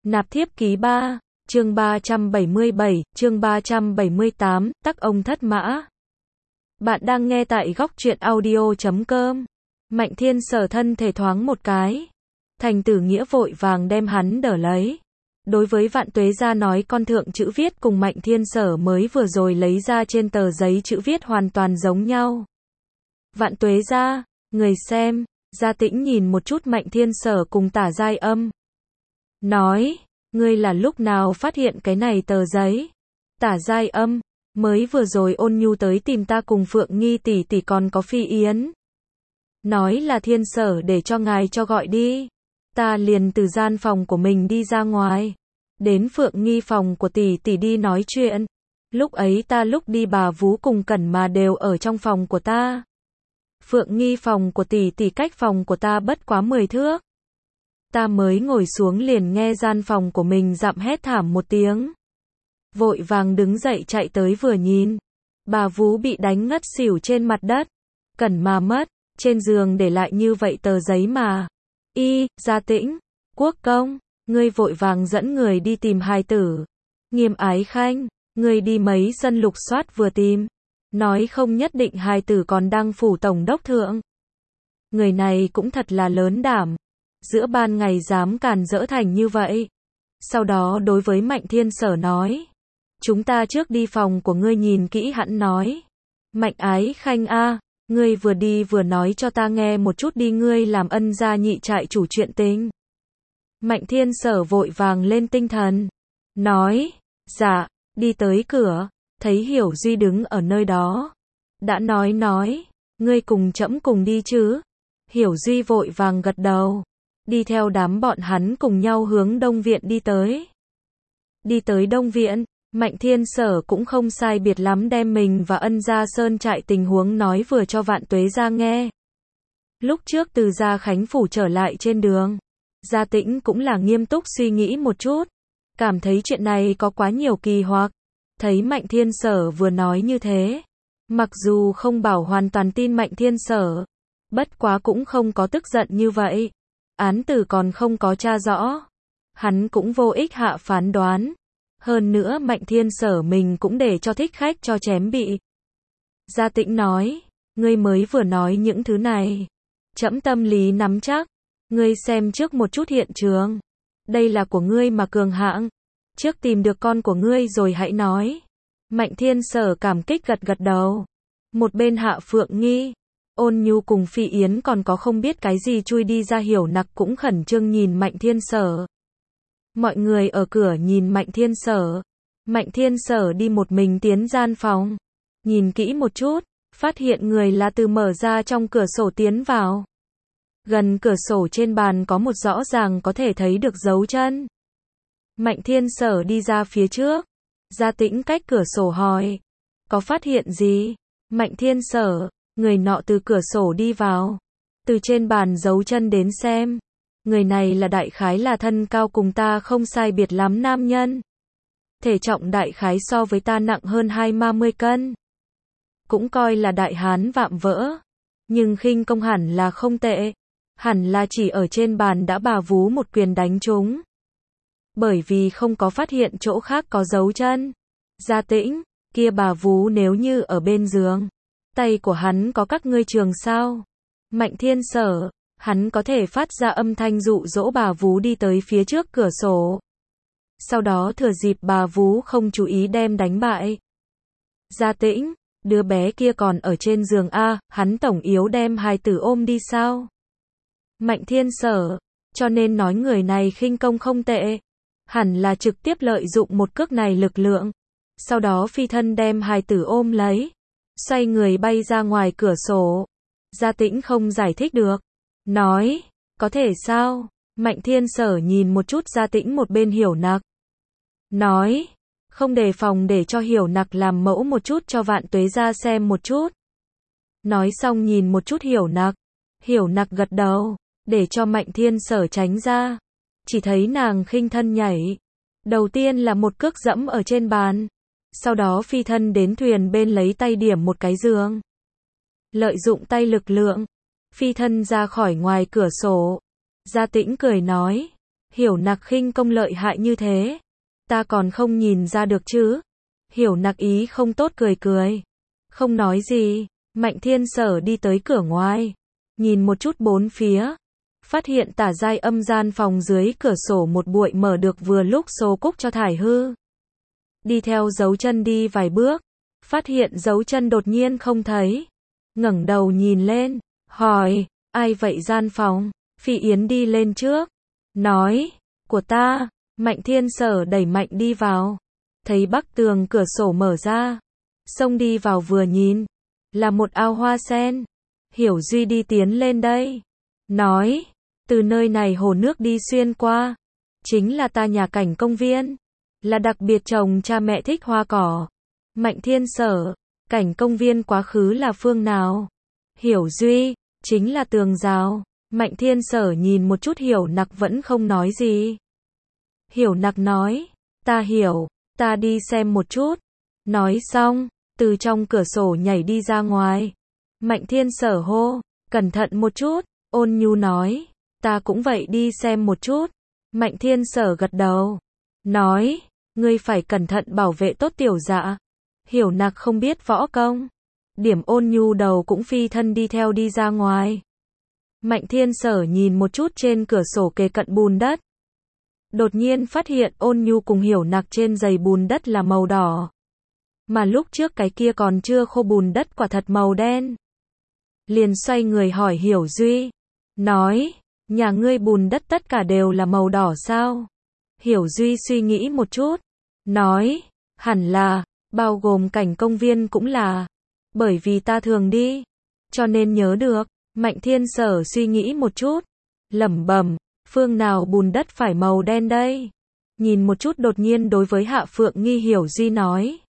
Nạp thiếp ký 3, chương 377, chương 378, tắc ông thất mã. Bạn đang nghe tại góc truyện audio.com. Mạnh Thiên Sở thân thể thoáng một cái. Thành Tử Nghĩa vội vàng đem hắn đỡ lấy. Đối với Vạn Tuế Gia nói con thượng chữ viết cùng Mạnh Thiên Sở mới vừa rồi lấy ra trên tờ giấy chữ viết hoàn toàn giống nhau. Vạn Tuế Gia, người xem, Gia Tĩnh nhìn một chút Mạnh Thiên Sở cùng Tả Giai Âm. Nói, ngươi là lúc nào phát hiện cái này tờ giấy? Tả Giai Âm, mới vừa rồi Ôn Nhu tới tìm ta cùng Phượng Nghi tỷ tỷ còn có Phi Yến. Nói là Thiên Sở để cho ngài cho gọi đi. Ta liền từ gian phòng của mình đi ra ngoài. Đến Phượng Nghi phòng của tỷ tỷ đi nói chuyện. Lúc ấy ta lúc đi bà Vú cùng Cẩn mà đều ở trong phòng của ta. Phượng Nghi phòng của tỷ tỷ cách phòng của ta bất quá 10 thước. Ta mới ngồi xuống liền nghe gian phòng của mình dặm hét thảm một tiếng. Vội vàng đứng dậy chạy tới vừa nhìn. Bà Vú bị đánh ngất xỉu trên mặt đất. Cẩn mà mất, trên giường để lại như vậy tờ giấy mà. Gia Tĩnh, Quốc Công, ngươi vội vàng dẫn người đi tìm hài tử. Nghiêm Ái Khanh, ngươi đi mấy sân lục soát vừa tìm. Nói không nhất định hài tử còn đang phủ tổng đốc thượng. Người này cũng thật là lớn đảm. Giữa ban ngày dám càn rỡ thành như vậy. Sau đó đối với Mạnh Thiên Sở nói. Chúng ta trước đi phòng của ngươi nhìn kỹ hẳn nói. Mạnh Ái Khanh a, ngươi vừa đi vừa nói cho ta nghe một chút đi, ngươi làm ân gia nhị trại chủ chuyện tình. Mạnh Thiên Sở vội vàng lên tinh thần. Nói, dạ, đi tới cửa, thấy Hiểu Duy đứng ở nơi đó. Đã nói, ngươi cùng trẫm cùng đi chứ? Hiểu Duy vội vàng gật đầu. Đi theo đám bọn hắn cùng nhau hướng Đông Viện đi tới. Đi tới Đông Viện, Mạnh Thiên Sở cũng không sai biệt lắm đem mình và ân gia sơn trại tình huống nói vừa cho Vạn Tuế Gia nghe. Lúc trước từ Gia Khánh Phủ trở lại trên đường, Gia Tĩnh cũng là nghiêm túc suy nghĩ một chút. Cảm thấy chuyện này có quá nhiều kỳ hoặc. Thấy Mạnh Thiên Sở vừa nói như thế. Mặc dù không bảo hoàn toàn tin Mạnh Thiên Sở. Bất quá cũng không có tức giận như vậy. Án tử còn không có tra rõ. Hắn cũng vô ích hạ phán đoán. Hơn nữa Mạnh Thiên Sở mình cũng để cho thích khách cho chém bị. Gia Tĩnh nói, ngươi mới vừa nói những thứ này. Trẫm tâm lý nắm chắc. Ngươi xem trước một chút hiện trường. Đây là của ngươi mà cường hạng. Trước tìm được con của ngươi rồi hãy nói. Mạnh Thiên Sở cảm kích gật gật đầu. Một bên Hạ Phượng Nghi, Ôn Nhu cùng Phi Yến còn có không biết cái gì chui đi ra Hiểu Nặc cũng khẩn trương nhìn Mạnh Thiên Sở. Mọi người ở cửa nhìn Mạnh Thiên Sở. Mạnh Thiên Sở đi một mình tiến gian phòng. Nhìn kỹ một chút, phát hiện người là từ mở ra trong cửa sổ tiến vào. Gần cửa sổ trên bàn có một rõ ràng có thể thấy được dấu chân. Mạnh Thiên Sở đi ra phía trước. Gia Tĩnh cách cửa sổ hỏi. Có phát hiện gì? Mạnh Thiên Sở, người nọ từ cửa sổ đi vào. Từ trên bàn dấu chân đến xem. Người này là đại khái là thân cao cùng ta không sai biệt lắm nam nhân. Thể trọng đại khái so với ta nặng hơn 20 cân. Cũng coi là đại hán vạm vỡ. Nhưng khinh công hẳn là không tệ. Hẳn là chỉ ở trên bàn đã bà Vú một quyền đánh trúng. Bởi vì không có phát hiện chỗ khác có dấu chân. Gia Tĩnh, kia bà Vú nếu như ở bên giường. Tay của hắn có các ngươi trường sao? Mạnh Thiên Sở, hắn có thể phát ra âm thanh dụ dỗ bà Vú đi tới phía trước cửa sổ. Sau đó thừa dịp bà Vú không chú ý đem đánh bại. Gia Tĩnh, đứa bé kia còn ở trên giường a, hắn tổng yếu đem hài tử ôm đi sao? Mạnh Thiên Sở, cho nên nói người này khinh công không tệ. Hẳn là trực tiếp lợi dụng một cước này lực lượng. Sau đó phi thân đem hài tử ôm lấy. Xoay người bay ra ngoài cửa sổ. Gia Tĩnh không giải thích được. Nói, có thể sao? Mạnh Thiên Sở nhìn một chút Gia Tĩnh một bên Hiểu Nặc. Nói, không đề phòng để cho Hiểu Nặc làm mẫu một chút cho Vạn Tuế Gia xem một chút. Nói xong nhìn một chút Hiểu Nặc. Hiểu Nặc gật đầu, để cho Mạnh Thiên Sở tránh ra. Chỉ thấy nàng khinh thân nhảy. Đầu tiên là một cước dẫm ở trên bàn. Sau đó phi thân đến thuyền bên lấy tay điểm một cái giường. Lợi dụng tay lực lượng. Phi thân ra khỏi ngoài cửa sổ. Gia Tĩnh cười nói. Hiểu Nặc khinh công lợi hại như thế, ta còn không nhìn ra được chứ. Hiểu Nặc ý không tốt cười cười, không nói gì. Mạnh Thiên Sở đi tới cửa ngoài, nhìn một chút bốn phía, phát hiện tả giai âm gian phòng dưới cửa sổ một bụi mở được vừa lúc số cúc cho thải hư. Đi theo dấu chân đi vài bước, phát hiện dấu chân đột nhiên không thấy. Ngẩng đầu nhìn lên, hỏi, ai vậy gian phòng? Phi Yến đi lên trước, nói, của ta. Mạnh Thiên Sở đẩy mạnh đi vào, thấy bắc tường cửa sổ mở ra, xông đi vào vừa nhìn, là một ao hoa sen. Hiểu Duy đi tiến lên đây, nói, từ nơi này hồ nước đi xuyên qua, chính là ta nhà cảnh công viên, là đặc biệt trồng cha mẹ thích hoa cỏ. Mạnh Thiên Sở, cảnh công viên quá khứ là phương nào? Hiểu Duy, chính là tường rào. Mạnh Thiên Sở nhìn một chút Hiểu Nặc vẫn không nói gì. Hiểu Nặc nói, ta hiểu, ta đi xem một chút. Nói xong, từ trong cửa sổ nhảy đi ra ngoài. Mạnh Thiên Sở hô, cẩn thận một chút. Ôn Nhu nói, ta cũng vậy đi xem một chút. Mạnh Thiên Sở gật đầu, nói, ngươi phải cẩn thận bảo vệ tốt Tiểu Dạ. Hiểu Nặc không biết võ công, điểm Ôn Nhu đầu cũng phi thân đi theo đi ra ngoài. Mạnh Thiên Sở nhìn một chút trên cửa sổ kề cận bùn đất, đột nhiên phát hiện Ôn Nhu cùng Hiểu Nặc trên giày bùn đất là màu đỏ, mà lúc trước cái kia còn chưa khô bùn đất quả thật màu đen. Liền xoay người hỏi Hiểu Duy, nói, nhà ngươi bùn đất tất cả đều là màu đỏ sao? Hiểu Duy suy nghĩ một chút, nói, hẳn là, bao gồm cảnh công viên cũng là, bởi vì ta thường đi, cho nên nhớ được. Mạnh Thiên Sở suy nghĩ một chút, lẩm bẩm, phương nào bùn đất phải màu đen đây? Nhìn một chút đột nhiên đối với Hạ Phượng Nghi Hiểu Duy nói,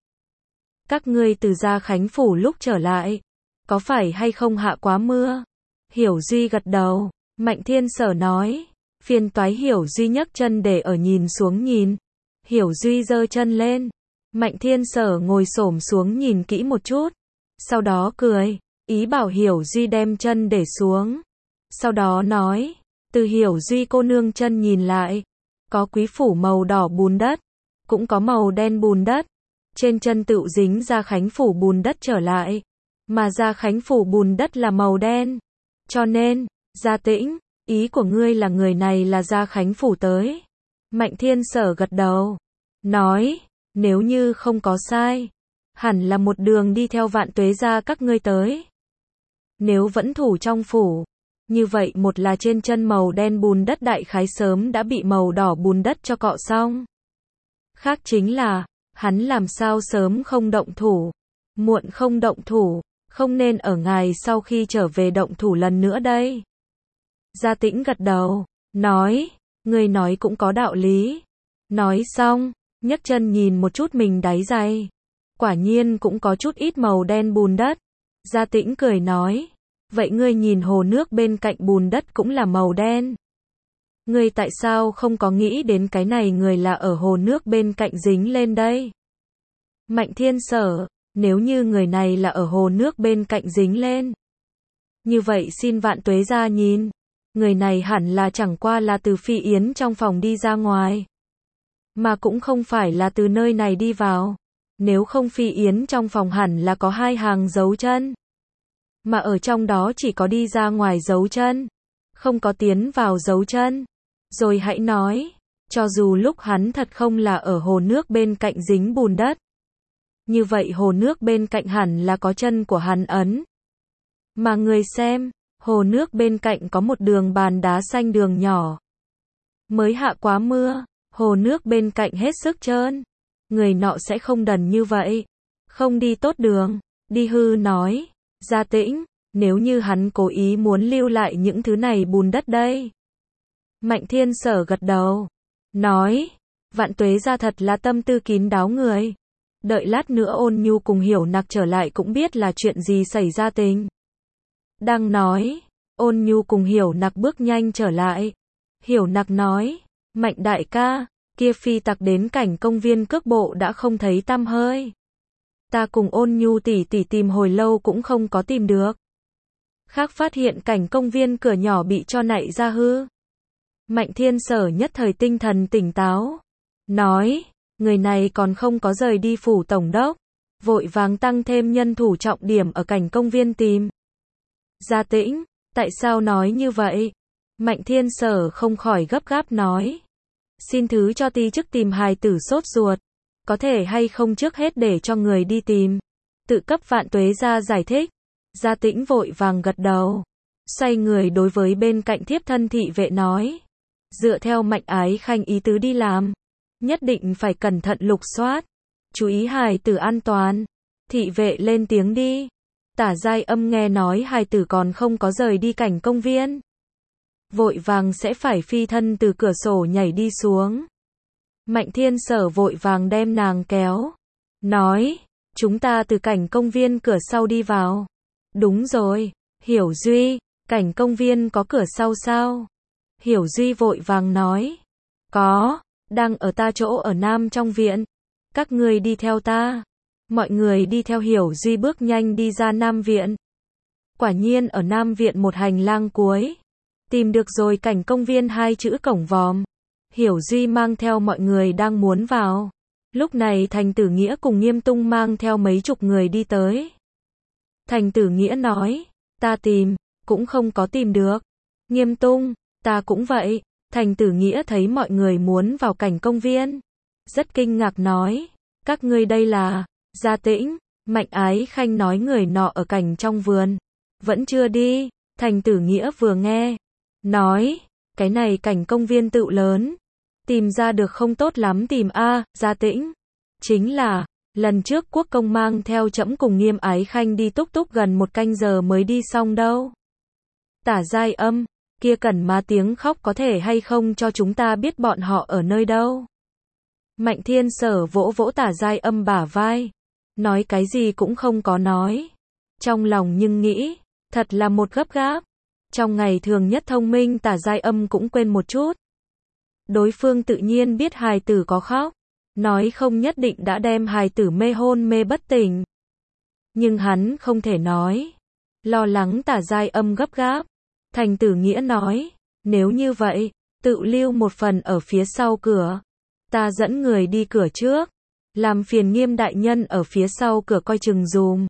các ngươi từ Gia Khánh Phủ lúc trở lại, có phải hay không hạ quá mưa? Hiểu Duy gật đầu. Mạnh Thiên Sở nói, phiền toái. Hiểu Duy nhấc chân để ở nhìn xuống nhìn. Hiểu Duy giơ chân lên. Mạnh Thiên Sở ngồi xổm xuống nhìn kỹ một chút, sau đó cười, ý bảo Hiểu Duy đem chân để xuống. Sau đó nói, từ Hiểu Duy cô nương chân nhìn lại, có quý phủ màu đỏ bùn đất, cũng có màu đen bùn đất. Trên chân tựu dính Gia Khánh Phủ bùn đất trở lại, mà Gia Khánh Phủ bùn đất là màu đen. Cho nên, Gia Tĩnh, ý của ngươi là người này là Gia Khánh Phủ tới. Mạnh Thiên Sở gật đầu, nói, nếu như không có sai, hẳn là một đường đi theo Vạn Tuế gia các ngươi tới. Nếu vẫn thủ trong phủ, như vậy một là trên chân màu đen bùn đất đại khái sớm đã bị màu đỏ bùn đất cho cọ xong. Khác chính là, hắn làm sao sớm không động thủ, muộn không động thủ, không nên ở ngài sau khi trở về động thủ lần nữa đây. Gia Tĩnh gật đầu, nói, ngươi nói cũng có đạo lý. Nói xong, nhấc chân nhìn một chút mình đáy giày, quả nhiên cũng có chút ít màu đen bùn đất. Gia Tĩnh cười nói, vậy ngươi nhìn hồ nước bên cạnh bùn đất cũng là màu đen. Ngươi tại sao không có nghĩ đến cái này người là ở hồ nước bên cạnh dính lên đây? Mạnh Thiên Sở, nếu như người này là ở hồ nước bên cạnh dính lên, như vậy xin Vạn Tuế gia nhìn, người này hẳn là chẳng qua là từ Phi Yến trong phòng đi ra ngoài, mà cũng không phải là từ nơi này đi vào. Nếu không Phi Yến trong phòng hẳn là có 2 hàng dấu chân, mà ở trong đó chỉ có đi ra ngoài dấu chân, không có tiến vào dấu chân. Rồi hãy nói, cho dù lúc hắn thật không là ở hồ nước bên cạnh dính bùn đất, như vậy hồ nước bên cạnh hẳn là có chân của hắn ấn. Mà người xem, hồ nước bên cạnh có một đường bàn đá xanh đường nhỏ. Mới hạ quá mưa, hồ nước bên cạnh hết sức trơn. Người nọ sẽ không đần như vậy, không đi tốt đường, đi hư nói, Gia Tĩnh, nếu như hắn cố ý muốn lưu lại những thứ này bùn đất đây. Mạnh Thiên Sở gật đầu, nói, Vạn Tuế gia thật là tâm tư kín đáo người. Đợi lát nữa Ôn Nhu cùng Hiểu Nặc trở lại cũng biết là chuyện gì xảy ra tình. Đang nói, Ôn Nhu cùng Hiểu Nặc bước nhanh trở lại. Hiểu Nặc nói, Mạnh đại ca, kia phi tặc đến cảnh công viên cước bộ đã không thấy tăm hơi. Ta cùng Ôn Nhu tỷ tỷ tìm hồi lâu cũng không có tìm được. Khác phát hiện cảnh công viên cửa nhỏ bị cho nạy ra hư. Mạnh Thiên Sở nhất thời tinh thần tỉnh táo. Nói, người này còn không có rời đi phủ tổng đốc. Vội vàng tăng thêm nhân thủ trọng điểm ở cảnh công viên tìm. Gia Tĩnh, tại sao nói như vậy? Mạnh Thiên Sở không khỏi gấp gáp nói. Xin thứ cho ti chức tìm hài tử sốt ruột. Có thể hay không trước hết để cho người đi tìm. Tự cấp Vạn Tuế ra giải thích. Gia Tĩnh vội vàng gật đầu. Xoay người đối với bên cạnh thiếp thân thị vệ nói. Dựa theo Mạnh Ái Khanh ý tứ đi làm. Nhất định phải cẩn thận lục soát. Chú ý hài tử an toàn. Thị vệ lên tiếng đi. Tả Giai Âm nghe nói hài tử còn không có rời đi cảnh công viên. Vội vàng sẽ phải phi thân từ cửa sổ nhảy đi xuống. Mạnh Thiên Sở vội vàng đem nàng kéo. Nói, chúng ta từ cảnh công viên cửa sau đi vào. Đúng rồi, Hiểu Duy, cảnh công viên có cửa sau sao? Hiểu Duy vội vàng nói. Có, đang ở ta chỗ ở Nam trong viện. Các ngươi đi theo ta. Mọi người đi theo Hiểu Duy bước nhanh đi ra Nam viện. Quả nhiên ở Nam viện một hành lang cuối. Tìm được rồi cảnh công viên 2 chữ cổng vòm. Hiểu Duy mang theo mọi người đang muốn vào. Lúc này Thành Tử Nghĩa cùng Nghiêm Tung mang theo mấy chục người đi tới. Thành Tử Nghĩa nói, ta tìm, cũng không có tìm được. Nghiêm Tung, ta cũng vậy. Thành Tử Nghĩa thấy mọi người muốn vào cảnh công viên. Rất kinh ngạc nói, các ngươi đây là, Gia Tĩnh, Mạnh Ái Khanh nói người nọ ở cảnh trong vườn. Vẫn chưa đi, Thành Tử Nghĩa vừa nghe. Nói, cái này cảnh công viên tựu lớn. Tìm ra được không tốt lắm tìm a, Gia Tĩnh. Chính là, lần trước Quốc Công mang theo trẫm cùng Nghiêm Ái Khanh đi túc túc gần 1 canh giờ mới đi xong đâu. Tả Giai Âm, kia cần má tiếng khóc có thể hay không cho chúng ta biết bọn họ ở nơi đâu. Mạnh Thiên Sở vỗ vỗ Tả Giai Âm bả vai. Nói cái gì cũng không có nói. Trong lòng nhưng nghĩ, thật là một gấp gáp. Trong ngày thường nhất thông minh Tả Giai Âm cũng quên một chút. Đối phương tự nhiên biết hài tử có khóc. Nói không nhất định đã đem hài tử mê hôn mê bất tỉnh. Nhưng hắn không thể nói. Lo lắng Tả Giai Âm gấp gáp. Thành Tử Nghĩa nói, nếu như vậy, tự lưu một phần ở phía sau cửa. Ta dẫn người đi cửa trước. Làm phiền Nghiêm đại nhân ở phía sau cửa coi chừng dùm.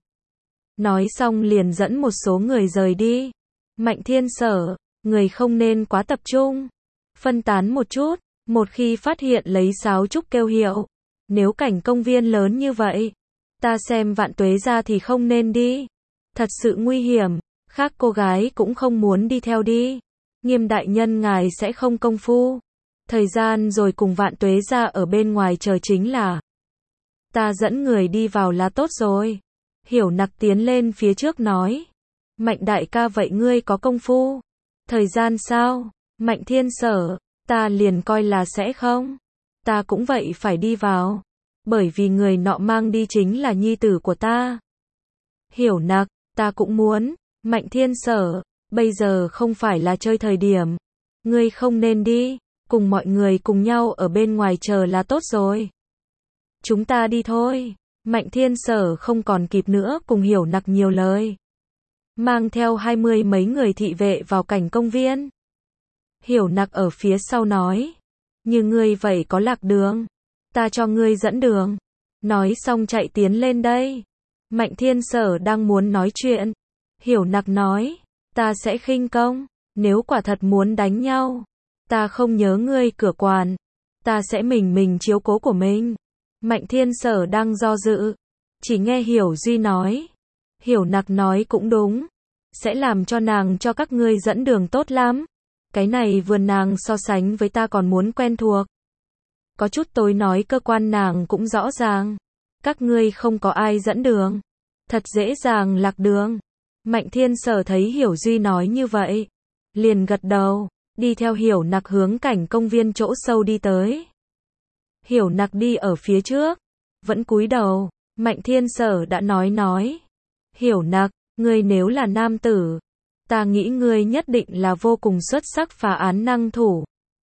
Nói xong liền dẫn một số người rời đi. Mạnh Thiên Sở, người không nên quá tập trung. Phân tán một chút, một khi phát hiện lấy sáo trúc kêu hiệu. Nếu cảnh công viên lớn như vậy, ta xem Vạn Tuế ra thì không nên đi. Thật sự nguy hiểm, khác cô gái cũng không muốn đi theo đi. Nghiêm đại nhân ngài sẽ không công phu. Thời gian rồi cùng Vạn Tuế ra ở bên ngoài chờ chính là. Ta dẫn người đi vào là tốt rồi. Hiểu Nặc tiến lên phía trước nói. Mạnh đại ca vậy ngươi có công phu? Thời gian sao? Mạnh Thiên Sở, ta liền coi là sẽ không. Ta cũng vậy phải đi vào. Bởi vì người nọ mang đi chính là nhi tử của ta. Hiểu Nặc, ta cũng muốn. Mạnh Thiên Sở, bây giờ không phải là chơi thời điểm. Ngươi không nên đi. Cùng mọi người cùng nhau ở bên ngoài chờ là tốt rồi. Chúng ta đi thôi. Mạnh Thiên Sở không còn kịp nữa cùng Hiểu Nặc nhiều lời. Mang theo 20 mấy người thị vệ vào cảnh công viên. Hiểu Nặc ở phía sau nói. Như ngươi vậy có lạc đường. Ta cho ngươi dẫn đường. Nói xong chạy tiến lên đây. Mạnh Thiên Sở đang muốn nói chuyện. Hiểu Nặc nói. Ta sẽ khinh công. Nếu quả thật muốn đánh nhau. Ta không nhớ ngươi cửa quản. Ta sẽ mình chiếu cố của mình. Mạnh Thiên Sở đang do dự. Chỉ nghe Hiểu Duy nói. Hiểu Nặc nói cũng đúng. Sẽ làm cho nàng cho các ngươi dẫn đường tốt lắm. Cái này vườn nàng so sánh với ta còn muốn quen thuộc. Có chút tối nói cơ quan nàng cũng rõ ràng. Các ngươi không có ai dẫn đường. Thật dễ dàng lạc đường. Mạnh Thiên Sở thấy Hiểu Duy nói như vậy. Liền gật đầu. Đi theo Hiểu Nặc hướng cảnh công viên chỗ sâu đi tới. Hiểu Nặc đi ở phía trước. Vẫn cúi đầu. Mạnh Thiên Sở đã nói. Hiểu Nặc, ngươi nếu là nam tử. Ta nghĩ ngươi nhất định là vô cùng xuất sắc phá án năng thủ.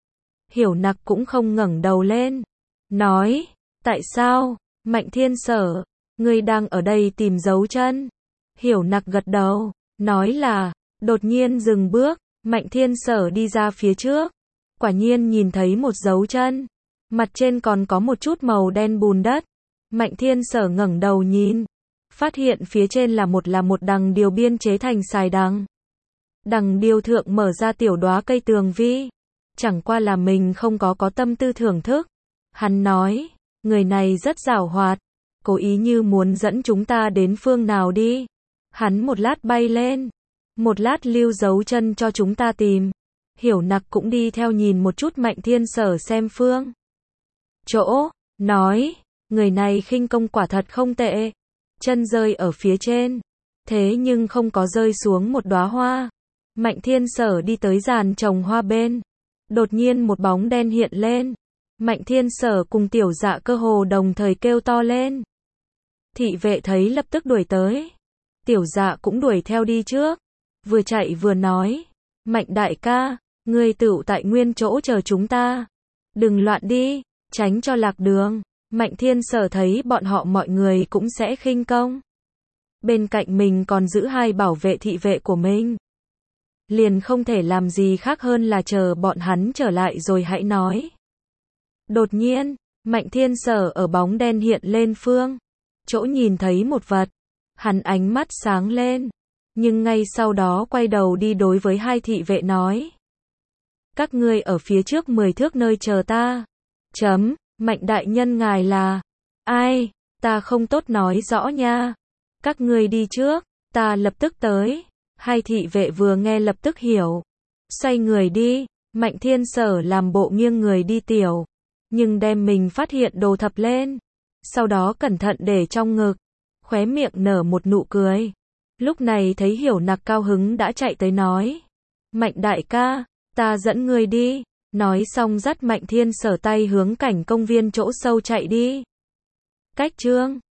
Hiểu Nặc cũng không ngẩng đầu lên. Nói, tại sao? Mạnh Thiên Sở, ngươi đang ở đây tìm dấu chân. Hiểu Nặc gật đầu. Nói là, đột nhiên dừng bước. Mạnh Thiên Sở đi ra phía trước. quả nhiên nhìn thấy một dấu chân. Mặt trên còn có một chút màu đen bùn đất. Mạnh Thiên Sở ngẩng đầu nhìn. Phát hiện phía trên là một đằng điều biên chế thành xài đằng. Đằng điều thượng mở ra tiểu đóa cây tường vi. Chẳng qua là mình không có tâm tư thưởng thức. Hắn nói, người này rất giảo hoạt. Cố ý như muốn dẫn chúng ta đến phương nào đi. Hắn một lát bay lên. Một lát lưu dấu chân cho chúng ta tìm. Hiểu Nặc cũng đi theo nhìn một chút Mạnh Thiên Sở xem phương chỗ, nói, người này khinh công quả thật không tệ. Chân rơi ở phía trên, thế nhưng không có rơi xuống một đóa hoa. Mạnh Thiên Sở đi tới giàn trồng hoa bên. Đột nhiên một bóng đen hiện lên. Mạnh Thiên Sở cùng Tiểu Dạ cơ hồ đồng thời kêu to lên. Thị vệ thấy lập tức đuổi tới. Tiểu Dạ cũng đuổi theo đi trước. Vừa chạy vừa nói, Mạnh đại ca, ngươi tựu tại nguyên chỗ chờ chúng ta. Đừng loạn đi, tránh cho lạc đường. Mạnh Thiên Sở thấy bọn họ mọi người cũng sẽ khinh công. Bên cạnh mình còn giữ hai bảo vệ thị vệ của mình. Liền không thể làm gì khác hơn là chờ bọn hắn trở lại rồi hãy nói. Đột nhiên, Mạnh Thiên Sở ở bóng đen hiện lên phương chỗ nhìn thấy một vật. Hắn ánh mắt sáng lên. Nhưng ngay sau đó quay đầu đi đối với hai thị vệ nói. Các ngươi ở phía trước 10 thước nơi chờ ta. Mạnh đại nhân ngài là ai? Ta không tốt nói rõ nha. Các ngươi đi trước, ta lập tức tới. Hai thị vệ vừa nghe lập tức hiểu. Xoay người đi. Mạnh Thiên Sở làm bộ nghiêng người đi tiểu. Nhưng đem mình phát hiện đồ thập lên. Sau đó cẩn thận để trong ngực. Khóe miệng nở một nụ cười. Lúc này thấy Hiểu Nặc cao hứng đã chạy tới nói. Mạnh đại ca, ta dẫn ngươi đi. Nói xong dắt Mạnh Thiên Sở tay hướng cảnh công viên chỗ sâu chạy đi. Cách chương